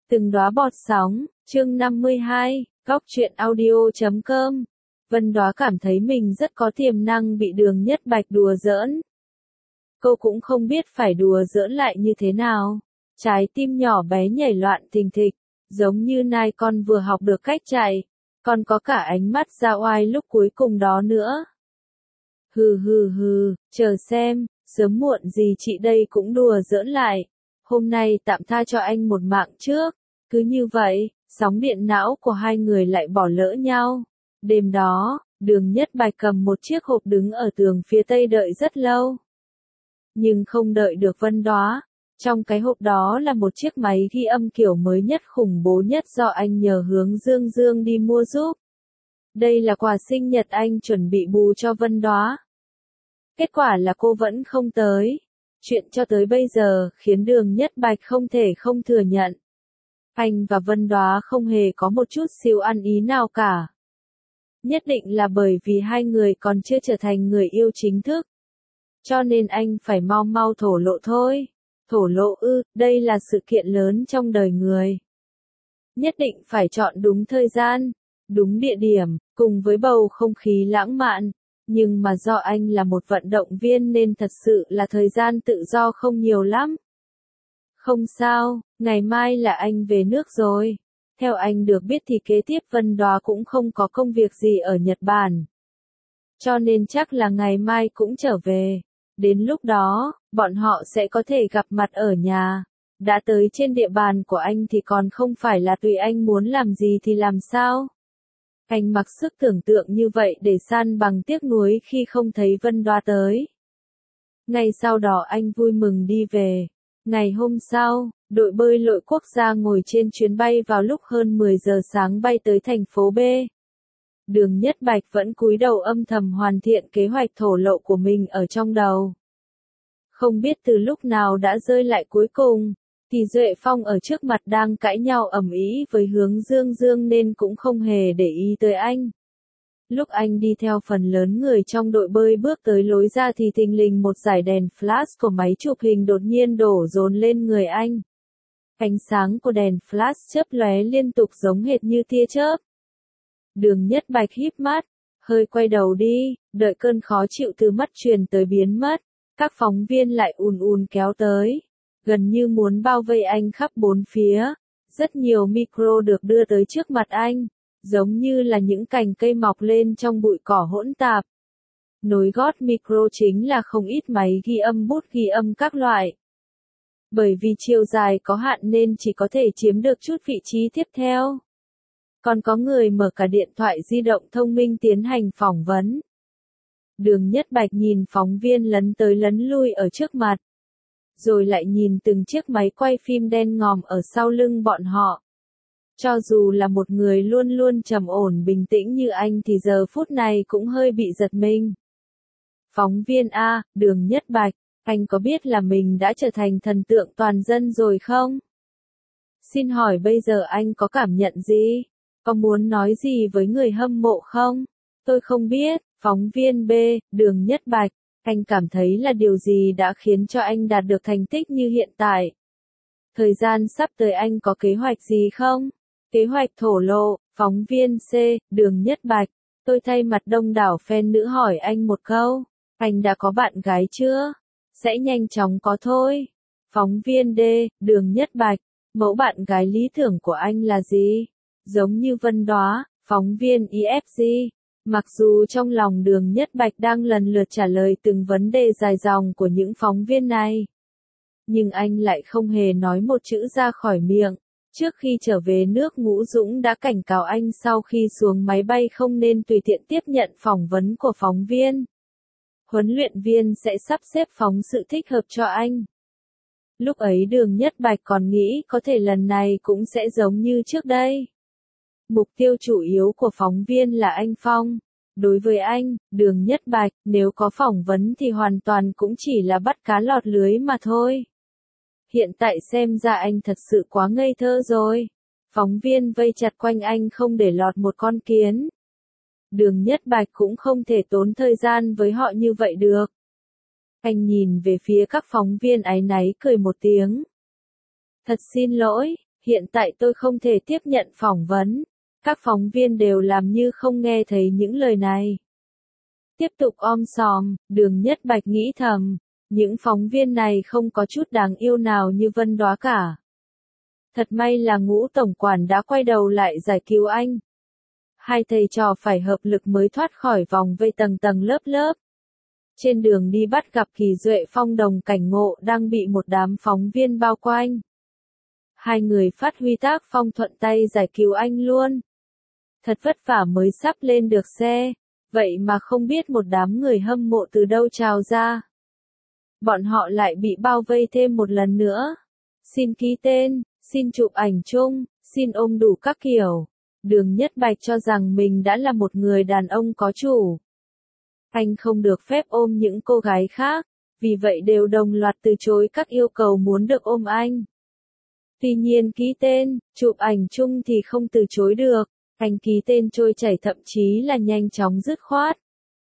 Từng đóa bọt sóng, chương 52, góc truyện audio.com. Vân Đóa cảm thấy mình rất có tiềm năng bị Đường Nhất Bạch đùa giỡn. Cô cũng không biết phải đùa giỡn lại như thế nào. Trái tim nhỏ bé nhảy loạn thình thịch, giống như nai con vừa học được cách chạy, còn có cả ánh mắt ra oai lúc cuối cùng đó nữa. Hừ, chờ xem, sớm muộn gì chị đây cũng đùa giỡn lại. Hôm nay tạm tha cho anh một mạng trước. Cứ như vậy, sóng điện não của hai người lại bỏ lỡ nhau. Đêm đó, Đường Nhất Bạch cầm một chiếc hộp đứng ở tường phía tây đợi rất lâu. Nhưng không đợi được Vân Đóa. Trong cái hộp đó là một chiếc máy ghi âm kiểu mới nhất khủng bố nhất do anh nhờ Hướng Dương đi mua giúp. Đây là quà sinh nhật anh chuẩn bị bù cho Vân Đóa. Kết quả là cô vẫn không tới. Chuyện cho tới bây giờ khiến Đường Nhất Bạch không thể không thừa nhận. Anh và Vân Đóa không hề có một chút siêu ăn ý nào cả. Nhất định là bởi vì hai người còn chưa trở thành người yêu chính thức. Cho nên anh phải mau thổ lộ thôi. Thổ lộ ư, đây là sự kiện lớn trong đời người. Nhất định phải chọn đúng thời gian, đúng địa điểm, cùng với bầu không khí lãng mạn. Nhưng mà do anh là một vận động viên nên thật sự là thời gian tự do không nhiều lắm. Không sao, ngày mai là anh về nước rồi. Theo anh được biết thì kế tiếp Vân Đóa cũng không có công việc gì ở Nhật Bản. Cho nên chắc là ngày mai cũng trở về. Đến lúc đó, bọn họ sẽ có thể gặp mặt ở nhà. Đã tới trên địa bàn của anh thì còn không phải là tùy anh muốn làm gì thì làm sao. Anh mặc sức tưởng tượng như vậy để san bằng tiếc nuối khi không thấy Vân Đóa tới. Ngày sau đó anh vui mừng đi về. Ngày hôm sau, đội bơi lội quốc gia ngồi trên chuyến bay vào lúc hơn 10 giờ sáng bay tới thành phố B. Đường Nhất Bạch vẫn cúi đầu âm thầm hoàn thiện kế hoạch thổ lộ của mình ở trong đầu. Không biết từ lúc nào đã rơi lại cuối cùng, thì Duệ Phong ở trước mặt đang cãi nhau ầm ĩ với Hướng Dương nên cũng không hề để ý tới anh. Lúc anh đi theo phần lớn người trong đội bơi bước tới lối ra thì thình lình một dải đèn flash của máy chụp hình đột nhiên đổ dồn lên người anh. Ánh sáng của đèn flash chớp lóe liên tục giống hệt như tia chớp. Đường Nhất Bạch híp mắt, hơi quay đầu đi, đợi cơn khó chịu từ mắt truyền tới biến mất. Các phóng viên lại ùn kéo tới, gần như muốn bao vây anh khắp bốn phía. Rất nhiều micro được đưa tới trước mặt anh, giống như là những cành cây mọc lên trong bụi cỏ hỗn tạp. Nối gót micro chính là không ít máy ghi âm bút ghi âm các loại. Bởi vì chiều dài có hạn nên chỉ có thể chiếm được chút vị trí tiếp theo. Còn có người mở cả điện thoại di động thông minh tiến hành phỏng vấn. Đường Nhất Bạch nhìn phóng viên lấn tới lấn lui ở trước mặt. Rồi lại nhìn từng chiếc máy quay phim đen ngòm ở sau lưng bọn họ. Cho dù là một người luôn luôn trầm ổn bình tĩnh như anh thì giờ phút này cũng hơi bị giật mình. Phóng viên A, Đường Nhất Bạch, anh có biết là mình đã trở thành thần tượng toàn dân rồi không? Xin hỏi bây giờ anh có cảm nhận gì? Có muốn nói gì với người hâm mộ không? Tôi không biết. Phóng viên B, Đường Nhất Bạch, anh cảm thấy là điều gì đã khiến cho anh đạt được thành tích như hiện tại? Thời gian sắp tới anh có kế hoạch gì không? Kế hoạch thổ lộ. Phóng viên C, Đường Nhất Bạch, tôi thay mặt đông đảo fan nữ hỏi anh một câu. Anh đã có bạn gái chưa? Sẽ nhanh chóng có thôi. Phóng viên D, Đường Nhất Bạch, mẫu bạn gái lý tưởng của anh là gì? Giống như Vân Đóa. Phóng viên EFG. Mặc dù trong lòng Đường Nhất Bạch đang lần lượt trả lời từng vấn đề dài dòng của những phóng viên này. Nhưng anh lại không hề nói một chữ ra khỏi miệng. Trước khi trở về nước Ngũ Dũng đã cảnh cáo anh sau khi xuống máy bay không nên tùy tiện tiếp nhận phỏng vấn của phóng viên. Huấn luyện viên sẽ sắp xếp phóng sự thích hợp cho anh. Lúc ấy Đường Nhất Bạch còn nghĩ có thể lần này cũng sẽ giống như trước đây. Mục tiêu chủ yếu của phóng viên là anh Phong. Đối với anh, Đường Nhất Bạch, nếu có phỏng vấn thì hoàn toàn cũng chỉ là bắt cá lọt lưới mà thôi. Hiện tại xem ra anh thật sự quá ngây thơ rồi. Phóng viên vây chặt quanh anh không để lọt một con kiến. Đường Nhất Bạch cũng không thể tốn thời gian với họ như vậy được. Anh nhìn về phía các phóng viên áy náy cười một tiếng. Thật xin lỗi, Hiện tại tôi không thể tiếp nhận phỏng vấn. Các phóng viên đều làm như không nghe thấy những lời này. Tiếp tục om sòm, Đường Nhất Bạch nghĩ thầm, những phóng viên này không có chút đáng yêu nào như Vân Đóa cả. Thật may là Ngũ tổng quản đã quay đầu lại giải cứu anh. Hai thầy trò phải hợp lực mới thoát khỏi vòng vây tầng tầng lớp lớp. Trên đường đi bắt gặp Kỳ Duệ Phong đồng cảnh ngộ đang bị một đám phóng viên bao quanh. Hai người phát huy tác phong thuận tay giải cứu anh luôn. Thật vất vả mới sắp lên được xe, vậy mà không biết một đám người hâm mộ từ đâu trào ra. Bọn họ lại bị bao vây thêm một lần nữa. Xin ký tên, xin chụp ảnh chung, xin ôm đủ các kiểu. Đường Nhất Bạch cho rằng mình đã là một người đàn ông có chủ. Anh không được phép ôm những cô gái khác, vì vậy đều đồng loạt từ chối các yêu cầu muốn được ôm anh. Tuy nhiên ký tên, chụp ảnh chung thì không từ chối được, anh ký tên trôi chảy thậm chí là nhanh chóng dứt khoát.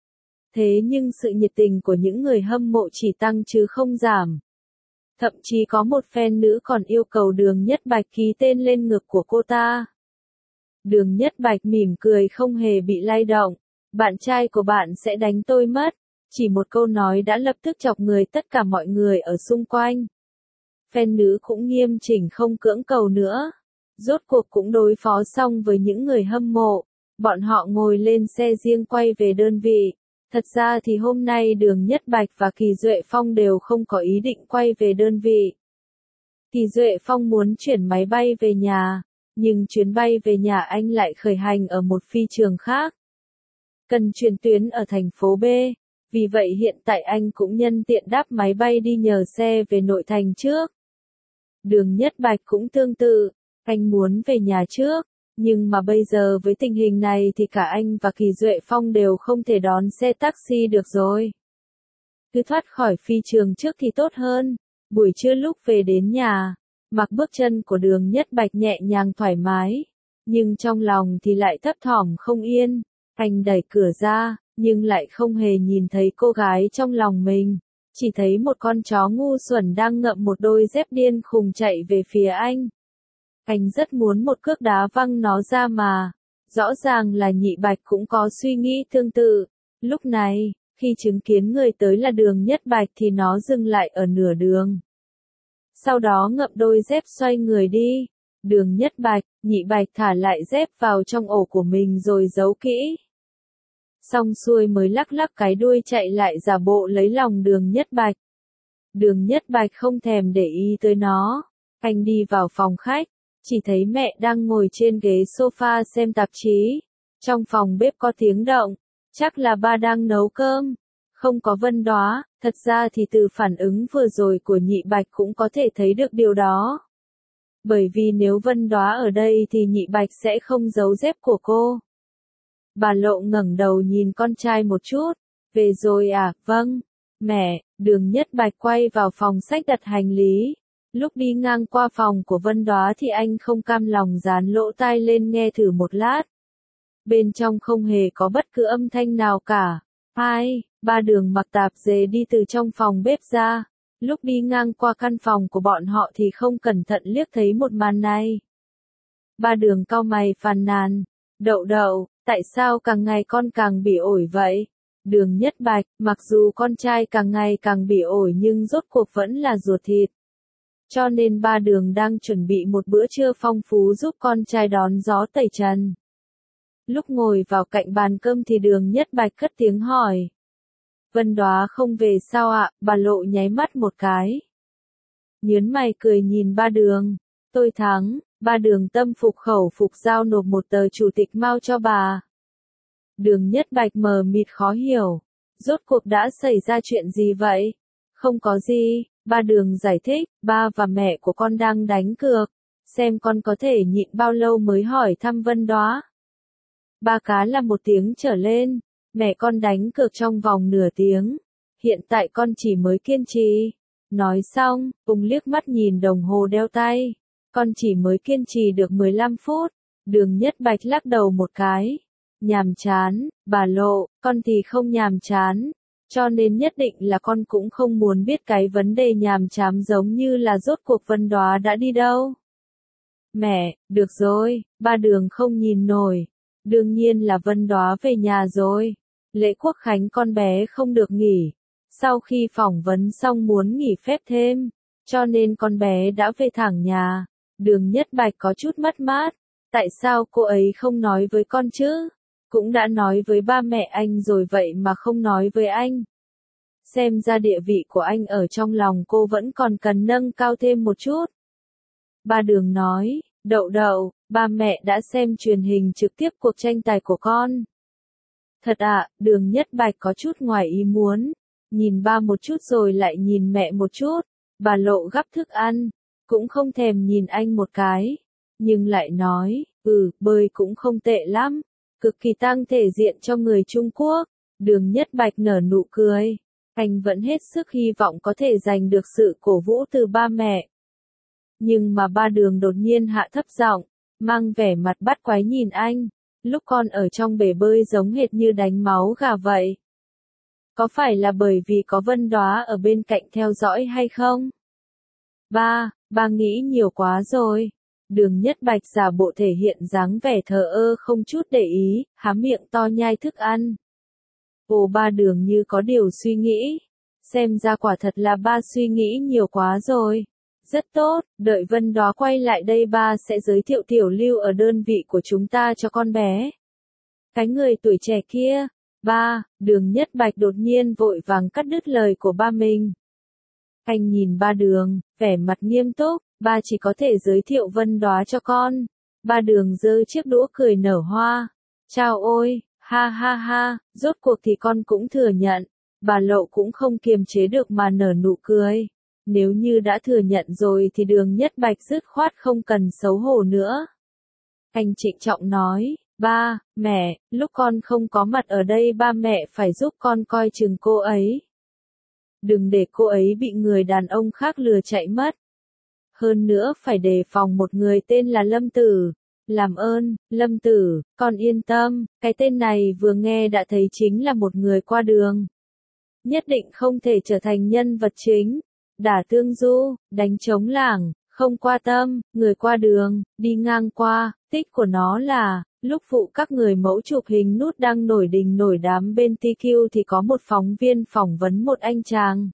Thế nhưng sự nhiệt tình của những người hâm mộ chỉ tăng chứ không giảm. Thậm chí có một fan nữ còn yêu cầu Đường Nhất Bạch ký tên lên ngực của cô ta. Đường Nhất Bạch mỉm cười không hề bị lay động. Bạn trai của bạn sẽ đánh tôi mất. Chỉ một câu nói đã lập tức chọc người tất cả mọi người ở xung quanh. Fan nữ cũng nghiêm chỉnh không cưỡng cầu nữa. Rốt cuộc cũng đối phó xong với những người hâm mộ. Bọn họ ngồi lên xe riêng quay về đơn vị. Thật ra thì hôm nay Đường Nhất Bạch và Kỳ Duệ Phong đều không có ý định quay về đơn vị. Kỳ Duệ Phong muốn chuyển máy bay về nhà, nhưng chuyến bay về nhà anh lại khởi hành ở một phi trường khác. Cần chuyển tuyến ở thành phố B, vì vậy hiện tại anh cũng nhân tiện đáp máy bay đi nhờ xe về nội thành trước. Đường Nhất Bạch cũng tương tự, anh muốn về nhà trước, nhưng mà bây giờ với tình hình này thì cả anh và Kỳ Duệ Phong đều không thể đón xe taxi được rồi. Cứ thoát khỏi phi trường trước thì tốt hơn. Buổi trưa lúc về đến nhà, mặc bước chân của Đường Nhất Bạch nhẹ nhàng thoải mái, nhưng trong lòng thì lại thấp thỏm không yên. Anh đẩy cửa ra, nhưng lại không hề nhìn thấy cô gái trong lòng mình, chỉ thấy một con chó ngu xuẩn đang ngậm một đôi dép điên khùng chạy về phía anh. Anh rất muốn một cước đá văng nó ra mà. Rõ ràng là Nhị Bạch cũng có suy nghĩ tương tự. Lúc này, khi chứng kiến người tới là Đường Nhất Bạch thì nó dừng lại ở nửa đường. Sau đó ngậm đôi dép xoay người đi. Đường Nhất Bạch, Nhị Bạch thả lại dép vào trong ổ của mình rồi giấu kỹ. Xong xuôi mới lắc lắc cái đuôi chạy lại giả bộ lấy lòng Đường Nhất Bạch. Đường Nhất Bạch không thèm để ý tới nó. Anh đi vào phòng khách, chỉ thấy mẹ đang ngồi trên ghế sofa xem tạp chí. Trong phòng bếp có tiếng động, chắc là ba đang nấu cơm. Không có Vân Đóa, thật ra thì từ phản ứng vừa rồi của Nhị Bạch cũng có thể thấy được điều đó. Bởi vì nếu Vân Đóa ở đây thì Nhị Bạch sẽ không giấu dép của cô. Bà Lộ ngẩng đầu nhìn con trai một chút. Về rồi à? Vâng, mẹ. Đường Nhất Bạch quay vào phòng xách đặt hành lý. Lúc đi ngang qua phòng của Vân Đóa thì anh không cam lòng dán lỗ tai lên nghe thử một lát. Bên trong không hề có bất cứ âm thanh nào cả. Hai, ba Đường mặc tạp dề đi từ trong phòng bếp ra. Lúc đi ngang qua căn phòng của bọn họ thì không cẩn thận liếc thấy một màn này. Ba Đường cau mày phàn nàn. Đậu đậu, tại sao càng ngày con càng bị ổi vậy? Đường Nhất Bạch, mặc dù con trai càng ngày càng bị ổi nhưng rốt cuộc vẫn là ruột thịt. Cho nên ba Đường đang chuẩn bị một bữa trưa phong phú giúp con trai đón gió tẩy trần. Lúc ngồi vào cạnh bàn cơm thì Đường Nhất Bạch cất tiếng hỏi. Vân Đóa không về sao ạ? Bà Lộ nháy mắt một cái. Nhớn mày cười nhìn ba Đường. Tôi thắng. Ba Đường tâm phục khẩu phục giao nộp một tờ chủ tịch Mao cho bà. Đường Nhất Bạch mờ mịt khó hiểu. Rốt cuộc đã xảy ra chuyện gì vậy? Không có gì, ba Đường giải thích, ba và mẹ của con đang đánh cược. Xem con có thể nhịn bao lâu mới hỏi thăm Vân Đóa. Ba cá là 1 tiếng trở lên. Mẹ con đánh cược trong vòng nửa tiếng. Hiện tại con chỉ mới kiên trì. Nói xong, cùng liếc mắt nhìn đồng hồ đeo tay. Con chỉ mới kiên trì được 15 phút. Đường Nhất Bạch lắc đầu một cái. Nhàm chán, bà Lộ, con thì không nhàm chán. Cho nên nhất định là con cũng không muốn biết cái vấn đề nhàm chán giống như là rốt cuộc Vân Đóa đã đi đâu. Mẹ, được rồi, ba Đường không nhìn nổi. Đương nhiên là Vân Đóa về nhà rồi. Lễ Quốc Khánh con bé không được nghỉ. Sau khi phỏng vấn xong muốn nghỉ phép thêm, cho nên con bé đã về thẳng nhà. Đường Nhất Bạch có chút mất mát. Tại sao cô ấy không nói với con chứ? Cũng đã nói với ba mẹ anh rồi vậy mà không nói với anh. Xem ra địa vị của anh ở trong lòng cô vẫn còn cần nâng cao thêm một chút. Ba Đường nói, Đậu Đậu, ba mẹ đã xem truyền hình trực tiếp cuộc tranh tài của con. Thật ạ, Đường Nhất Bạch có chút ngoài ý muốn. Nhìn ba một chút rồi lại nhìn mẹ một chút. Bà Lộ gắp thức ăn, cũng không thèm nhìn anh một cái. Nhưng lại nói, bơi cũng không tệ lắm. Cực kỳ tăng thể diện cho người Trung Quốc. Đường Nhất Bạch nở nụ cười. Anh vẫn hết sức hy vọng có thể giành được sự cổ vũ từ ba mẹ. Nhưng mà ba Đường đột nhiên hạ thấp giọng, mang vẻ mặt bắt quái nhìn anh. Lúc con ở trong bể bơi giống hệt như đánh máu gà vậy. Có phải là bởi vì có Vân Đóa ở bên cạnh theo dõi hay không? Ba nghĩ nhiều quá rồi. Đường Nhất Bạch giả bộ thể hiện dáng vẻ thờ ơ không chút để ý, há miệng to nhai thức ăn. Ồ, ba Đường như có điều suy nghĩ. Xem ra quả thật là ba suy nghĩ nhiều quá rồi. Rất tốt, đợi Vân Đóa quay lại đây ba sẽ giới thiệu Tiểu Lưu ở đơn vị của chúng ta cho con bé. Cái người tuổi trẻ kia. Đường Nhất Bạch đột nhiên vội vàng cắt đứt lời của ba mình. Anh nhìn ba Đường, vẻ mặt nghiêm túc, ba chỉ có thể giới thiệu Vân Đóa cho con. Ba Đường giơ chiếc đũa cười nở hoa. Chao ôi, ha ha ha, rốt cuộc thì con cũng thừa nhận. Bà Lộ cũng không kiềm chế được mà nở nụ cười. Nếu như đã thừa nhận rồi thì Đường Nhất Bạch dứt khoát không cần xấu hổ nữa. Anh trịnh trọng nói, ba, mẹ, lúc con không có mặt ở đây ba mẹ phải giúp con coi chừng cô ấy. Đừng để cô ấy bị người đàn ông khác lừa chạy mất. Hơn nữa phải đề phòng một người tên là Lâm Tử. Làm ơn, Lâm Tử, con yên tâm, cái tên này vừa nghe đã thấy chính là một người qua đường. Nhất định không thể trở thành nhân vật chính. Đả tương du, đánh trống lảng, không qua tâm, người qua đường, đi ngang qua, tích của nó là, lúc phụ các người mẫu chụp hình nút đang nổi đình nổi đám bên TQ thì có một phóng viên phỏng vấn một anh chàng.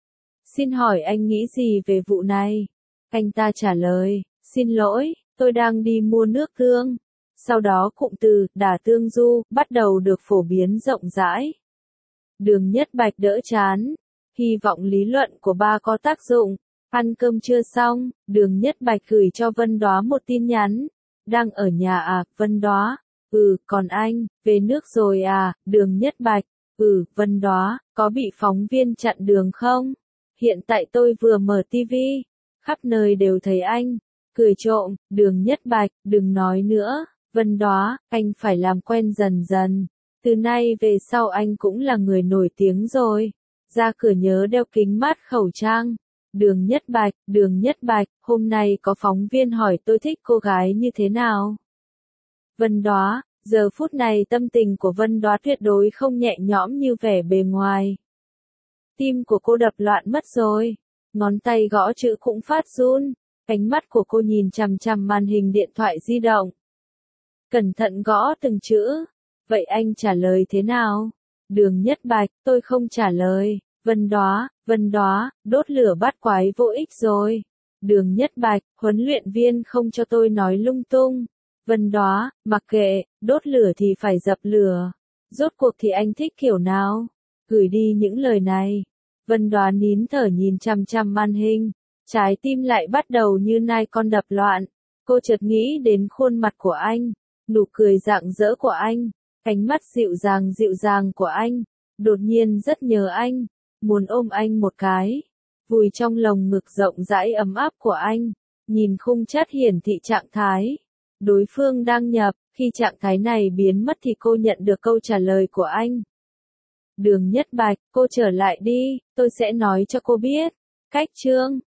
Xin hỏi anh nghĩ gì về vụ này? Anh ta trả lời, xin lỗi, tôi đang đi mua nước tương. Sau đó cụm từ, đả tương du, bắt đầu được phổ biến rộng rãi. Đường Nhất Bạch đỡ chán. Hy vọng lý luận của ba có tác dụng. Ăn cơm chưa xong, Đường Nhất Bạch gửi cho Vân Đóa một tin nhắn. Đang ở nhà à, Vân Đóa? Còn anh, về nước rồi à, Đường Nhất Bạch? Vân Đóa, có bị phóng viên chặn đường không? Hiện tại tôi vừa mở tivi, khắp nơi đều thấy anh. Cười trộm, Đường Nhất Bạch, đừng nói nữa, Vân Đóa, anh phải làm quen dần dần. Từ nay về sau anh cũng là người nổi tiếng rồi. Ra cửa nhớ đeo kính mát khẩu trang. Đường Nhất Bạch, hôm nay có phóng viên hỏi tôi thích cô gái như thế nào? Vân Đóa, giờ phút này tâm tình của Vân Đóa tuyệt đối không nhẹ nhõm như vẻ bề ngoài. Tim của cô đập loạn mất rồi. Ngón tay gõ chữ cũng phát run. Ánh mắt của cô nhìn chằm chằm màn hình điện thoại di động. Cẩn thận gõ từng chữ. Vậy anh trả lời thế nào? Đường Nhất Bạch, tôi không trả lời. Vân Đóa, đốt lửa bắt quái vô ích rồi. Đường Nhất Bạch, huấn luyện viên không cho tôi nói lung tung. Vân Đóa, mặc kệ, đốt lửa thì phải dập lửa. Rốt cuộc thì anh thích kiểu nào? Gửi đi những lời này. Vân Đóa nín thở nhìn chằm chằm màn hình. Trái tim lại bắt đầu như nai con đập loạn. Cô chợt nghĩ đến khuôn mặt của anh. Nụ cười rạng rỡ của anh. Ánh mắt dịu dàng của anh. Đột nhiên rất nhớ anh. Muốn ôm anh một cái. Vùi trong lồng ngực rộng rãi ấm áp của anh. Nhìn khung chat hiển thị trạng thái. Đối phương đăng nhập. Khi trạng thái này biến mất thì cô nhận được câu trả lời của anh. Đường Nhất Bạch, cô trở lại đi, tôi sẽ nói cho cô biết. Cách chương